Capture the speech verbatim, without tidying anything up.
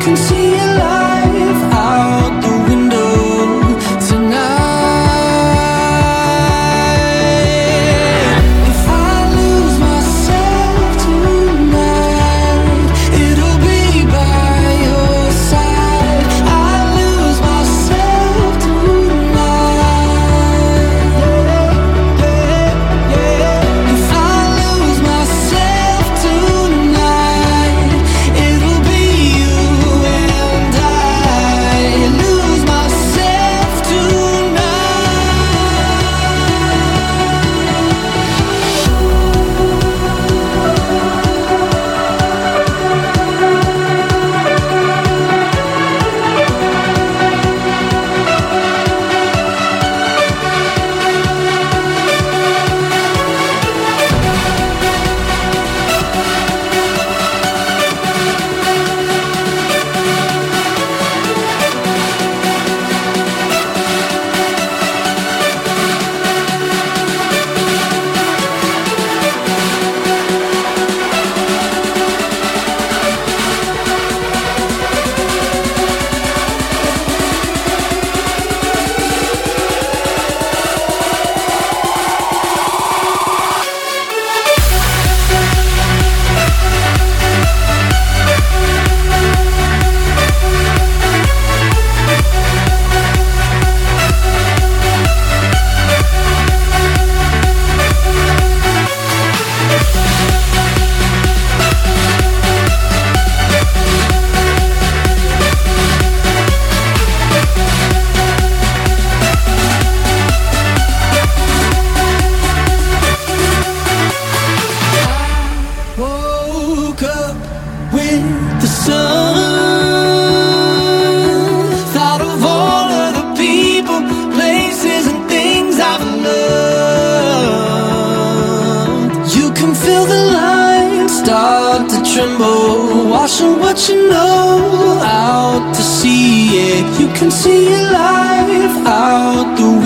can see your life out the window tonight. If I lose myself tonight, it'll be by your side. I lose myself tonight. If I lose myself tonight, it'll be you and I. Lose myself woke up with the sun. Thought of all of the people, places, and things I've loved. You can feel the lines start to tremble, washing what you know out to sea. Yeah, you can see your life out the